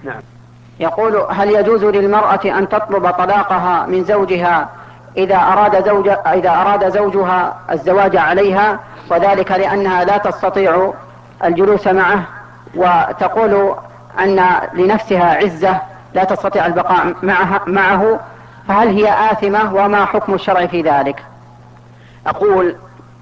نعم. يقول: هل يجوز للمرأة أن تطلب طلاقها من زوجها إذا أراد زوجها الزواج عليها، وذلك لأنها لا تستطيع الجلوس معه، وتقول أن لنفسها عزة لا تستطيع البقاء معه، فهل هي آثمة، وما حكم الشرع في ذلك؟ أقول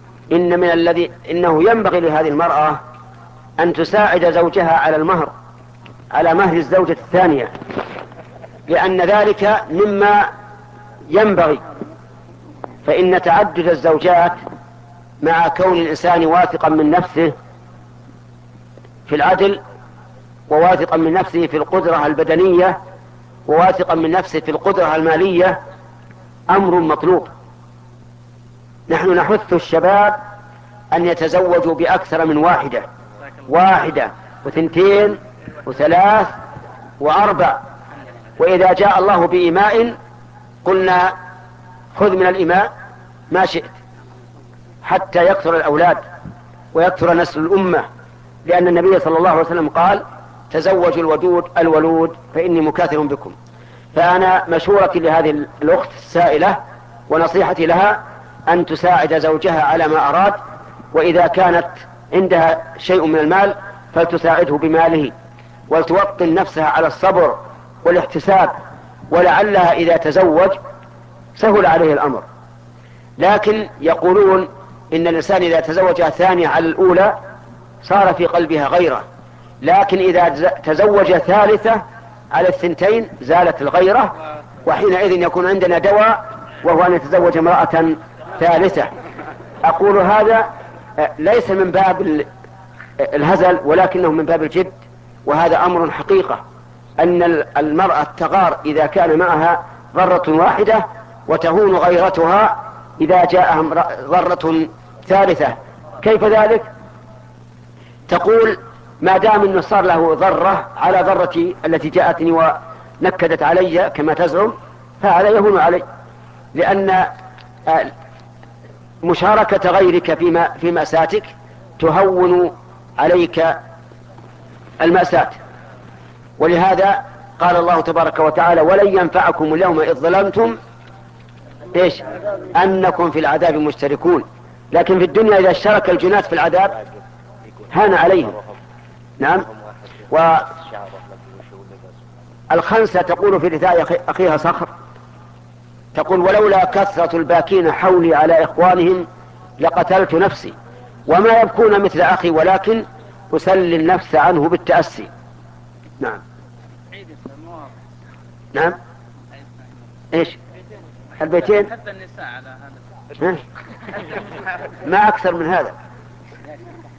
إنه ينبغي لهذه المرأة أن تساعد زوجها على مهر الزوجة الثانية، لأن ذلك مما ينبغي. فإن تعدد الزوجات مع كون الإنسان واثقا من نفسه في العدل، وواثقا من نفسه في القدرة البدنية، وواثقا من نفسه في القدرة المالية، أمر مطلوب. نحن نحث الشباب أن يتزوجوا بأكثر من واحدة وثنتين وثلاث وأربع، وإذا جاء الله بإماء قلنا خذ من الإماء ما شئت، حتى يكثر الأولاد ويكثر نسل الأمة، لأن النبي صلى الله عليه وسلم قال: تزوجوا الولود فإني مكاثر بكم. فأنا مشورتي لهذه الأخت السائلة ونصيحتي لها أن تساعد زوجها على ما أراد، وإذا كانت عندها شيء من المال فلتساعده بماله، ولتوطن نفسها على الصبر والاحتساب، ولعلها إذا تزوج سهل عليه الأمر. لكن يقولون إن الإنسان إذا تزوج ثانية على الأولى صار في قلبها غيرة، لكن إذا تزوج ثالثة على الثنتين زالت الغيرة، وحينئذ يكون عندنا دواء، وهو أن يتزوج امرأة ثالثة. أقول هذا ليس من باب الهزل، ولكنه من باب الجد، وهذا أمر حقيقة، أن المرأة تغار إذا كان معها ضرة واحدة، وتهون غيرتها إذا جاءها ضرة ثالثة. كيف ذلك؟ تقول: ما دام أنه صار له ضرة على ضرتي التي جاءتني ونكدت علي كما تزعم، فهذا يهون علي، لأن مشاركة غيرك في مأساتك تهون عليك المأساة. ولهذا قال الله تبارك وتعالى: ولن ينفعكم اليوم إذ ظلمتم أنكم في العذاب مشتركون. لكن في الدنيا إذا اشترك الجنات في العذاب هان عليهم. نعم. والخنسة تقول في رثاء أخيها صخر، تقول: ولولا كثرة الباكين حولي على إخوانهم لقتلت نفسي، وما يبكون مثل أخي ولكن أسلي النفس عنه بالتأسي. نعم. نعم. ايش البيتين؟ حتى النساء على هذا ما أكثر من هذا.